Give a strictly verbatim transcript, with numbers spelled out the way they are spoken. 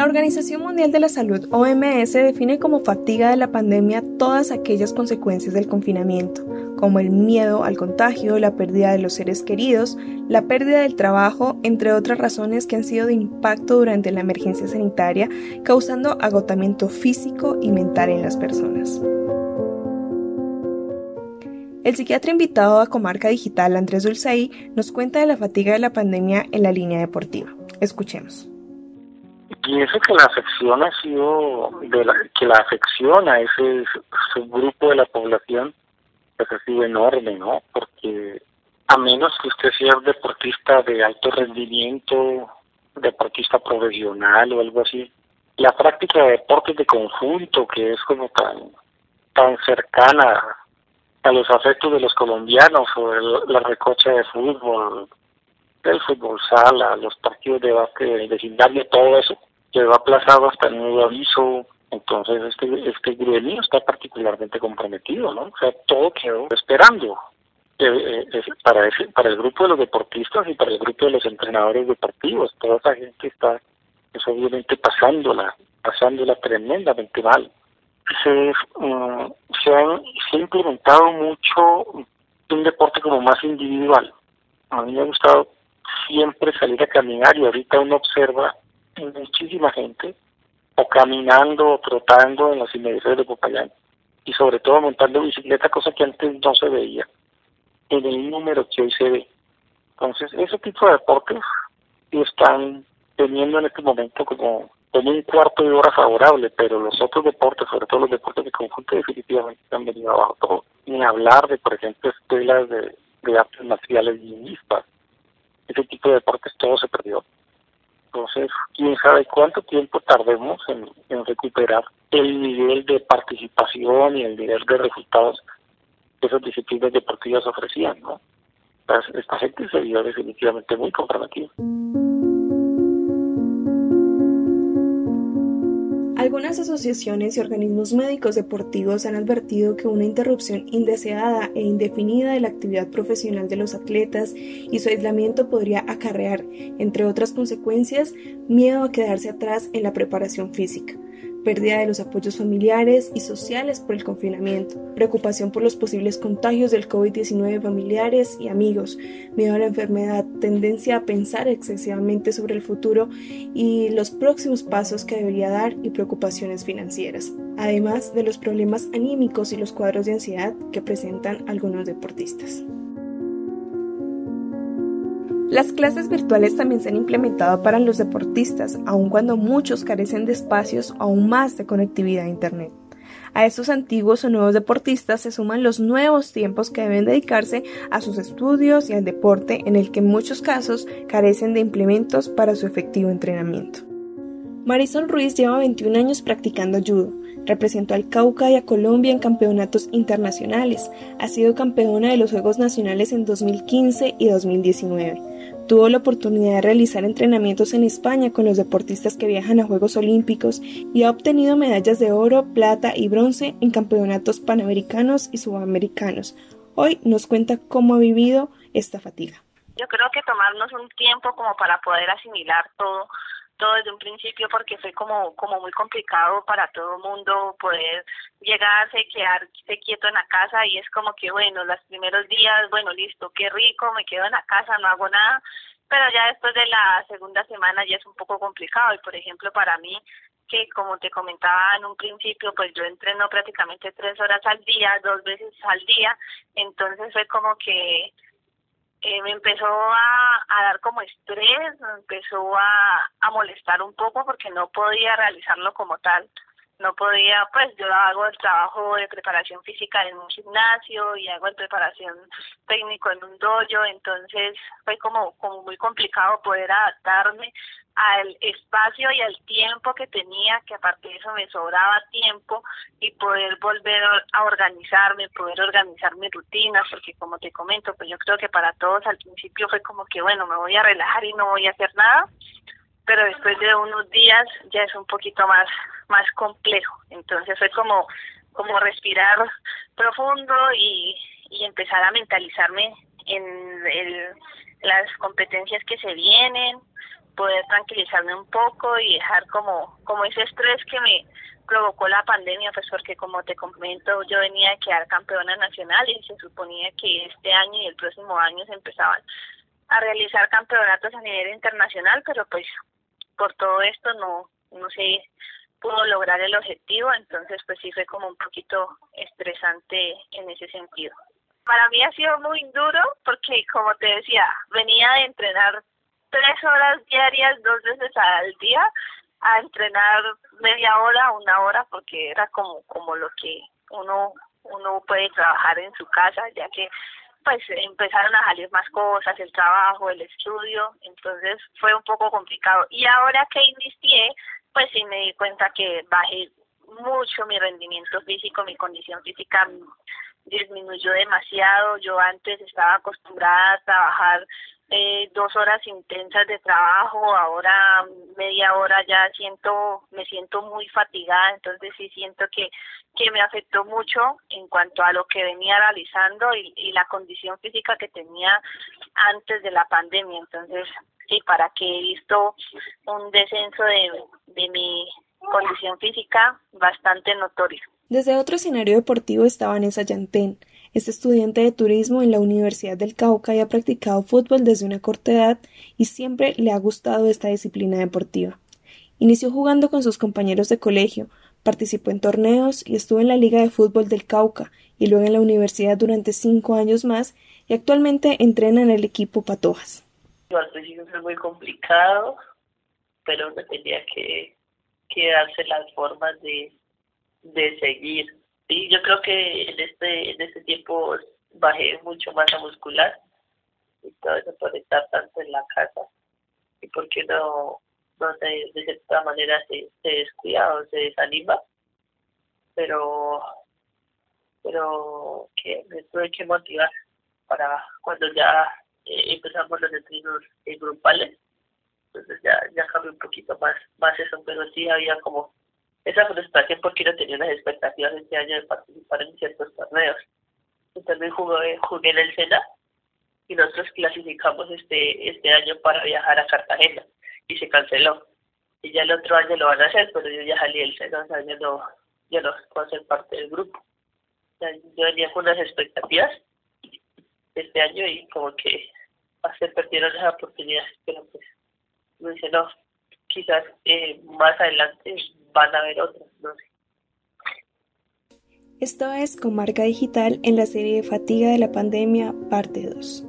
Organización Mundial de la Salud, O M S, define como fatiga de la pandemia todas aquellas consecuencias del confinamiento, como el miedo al contagio, la pérdida de los seres queridos, la pérdida del trabajo, entre otras razones que han sido de impacto durante la emergencia sanitaria, causando agotamiento físico y mental en las personas. El psiquiatra invitado a Comarca Digital, Andrés Dulcey, nos cuenta de la fatiga de la pandemia en la línea deportiva. Escuchemos. Pienso que la afección ha sido, de la, que la afección a ese subgrupo de la población pues ha sido enorme, ¿no? Porque a menos que usted sea deportista de alto rendimiento, deportista profesional o algo así, la práctica de deportes de conjunto, que es como tan, tan cercana a los afectos de los colombianos, o el, la recocha de fútbol, el fútbol sala, los partidos de básquet del vecindario, todo eso quedó aplazado hasta el nuevo aviso. Entonces este este gremio está particularmente comprometido, ¿no? O sea, todo quedó esperando eh, eh, para ese, para el grupo de los deportistas y para el grupo de los entrenadores deportivos. Toda esa gente está pues, obviamente pasándola, pasándola tremendamente mal. Se, um, se, han, se ha implementado mucho un deporte como más individual. A mí me ha gustado siempre salir a caminar y ahorita uno observa muchísima gente o caminando o trotando en las inmediaciones de Popayán y sobre todo montando bicicleta, cosa que antes no se veía en el número que hoy se ve. Entonces ese tipo de deportes están teniendo en este momento como, como un cuarto de hora favorable, pero los otros deportes, sobre todo los deportes de conjunto, definitivamente han venido abajo todo. Ni hablar de, por ejemplo, escuelas de, de artes marciales y mixtas. Ese tipo de deportes todo se perdió. Entonces, quién sabe cuánto tiempo tardemos en, en recuperar el nivel de participación y el nivel de resultados que esas disciplinas deportivas ofrecían, ¿no? Entonces, esta gente se vio definitivamente muy comprometida. Algunas asociaciones y organismos médicos deportivos han advertido que una interrupción indeseada e indefinida de la actividad profesional de los atletas y su aislamiento podría acarrear, entre otras consecuencias, miedo a quedarse atrás en la preparación física, pérdida de los apoyos familiares y sociales por el confinamiento, preocupación por los posibles contagios del COVID diecinueve familiares y amigos, miedo a la enfermedad, tendencia a pensar excesivamente sobre el futuro y los próximos pasos que debería dar y preocupaciones financieras, además de los problemas anímicos y los cuadros de ansiedad que presentan algunos deportistas. Las clases virtuales también se han implementado para los deportistas, aun cuando muchos carecen de espacios o aún más de conectividad a Internet. A estos antiguos o nuevos deportistas se suman los nuevos tiempos que deben dedicarse a sus estudios y al deporte, en el que en muchos casos carecen de implementos para su efectivo entrenamiento. Marisol Ruiz lleva veintiún años practicando judo. Representó al Cauca y a Colombia en campeonatos internacionales. Ha sido campeona de los Juegos Nacionales en dos mil quince y dos mil diecinueve. Tuvo la oportunidad de realizar entrenamientos en España con los deportistas que viajan a Juegos Olímpicos y ha obtenido medallas de oro, plata y bronce en campeonatos panamericanos y sudamericanos. Hoy nos cuenta cómo ha vivido esta fatiga. Yo creo que tomarnos un tiempo como para poder asimilar todo. todo desde un principio porque fue como como muy complicado para todo el mundo poder llegarse, quedarse quieto en la casa y es como que bueno, los primeros días, bueno, listo, qué rico, me quedo en la casa, no hago nada, pero ya después de la segunda semana ya es un poco complicado y por ejemplo para mí, que como te comentaba en un principio, pues yo entreno prácticamente tres horas al día, dos veces al día, entonces fue como que Eh, me empezó a, a dar como estrés, me empezó a, a molestar un poco porque no podía realizarlo como tal. No podía, pues yo hago el trabajo de preparación física en un gimnasio y hago el preparación técnico en un dojo, entonces fue como, como muy complicado poder adaptarme al espacio y al tiempo que tenía, que aparte de eso me sobraba tiempo y poder volver a organizarme, poder organizar mis rutinas, porque como te comento, pues yo creo que para todos al principio fue como que bueno, me voy a relajar y no voy a hacer nada, pero después de unos días ya es un poquito más más complejo, entonces fue como como respirar profundo y, y empezar a mentalizarme en el, las competencias que se vienen, poder tranquilizarme un poco y dejar como, como ese estrés que me provocó la pandemia, pues porque como te comento, yo venía de quedar campeona nacional y se suponía que este año y el próximo año se empezaban a realizar campeonatos a nivel internacional, pero pues por todo esto no, no se pudo lograr el objetivo, entonces pues sí fue como un poquito estresante en ese sentido. Para mí ha sido muy duro porque, como te decía, venía de entrenar tres horas diarias, dos veces al día, a entrenar media hora, una hora, porque era como como lo que uno uno puede trabajar en su casa, ya que pues empezaron a salir más cosas, el trabajo, el estudio, entonces fue un poco complicado. Y ahora que inicié, pues sí me di cuenta que bajé mucho mi rendimiento físico, mi condición física disminuyó demasiado. Yo antes estaba acostumbrada a trabajar eh, dos horas intensas de trabajo, ahora media hora ya siento, me siento muy fatigada, entonces sí siento que, que me afectó mucho en cuanto a lo que venía realizando y, y la condición física que tenía antes de la pandemia. Entonces sí, para que he visto un descenso de, de mi condición física bastante notorio. Desde otro escenario deportivo está Vanessa Yantén. Es estudiante de turismo en la Universidad del Cauca y ha practicado fútbol desde una corta edad y siempre le ha gustado esta disciplina deportiva. Inició jugando con sus compañeros de colegio, participó en torneos y estuvo en la Liga de Fútbol del Cauca y luego en la universidad durante cinco años más y actualmente entrena en el equipo Patojas. Al principio fue muy complicado, pero uno tenía que, que darse las formas de, de seguir. Sí, yo creo que en este en este tiempo bajé mucho masa muscular y todo eso por estar tanto en la casa y porque no no sé, de cierta manera se, se descuida o se desanima, pero pero que me tuve que motivar para cuando ya eh, empezamos los entrenos eh, grupales, entonces ya ya cambié un poquito más más eso, pero sí había como esa frustración porque no tenía unas expectativas este año de participar en ciertos torneos. Yo también jugué, jugué en el SENA y nosotros clasificamos este este año para viajar a Cartagena y se canceló. Y ya el otro año lo van a hacer, pero yo ya salí del SENA, o sea, yo no, yo no puedo ser parte del grupo. O sea, yo venía con unas expectativas este año y como que se perdieron esas oportunidades, pero pues me dice, no, quizás eh, más adelante van a haber otras, no sé. Esto es Comarca Digital en la serie de Fatiga de la Pandemia, parte dos.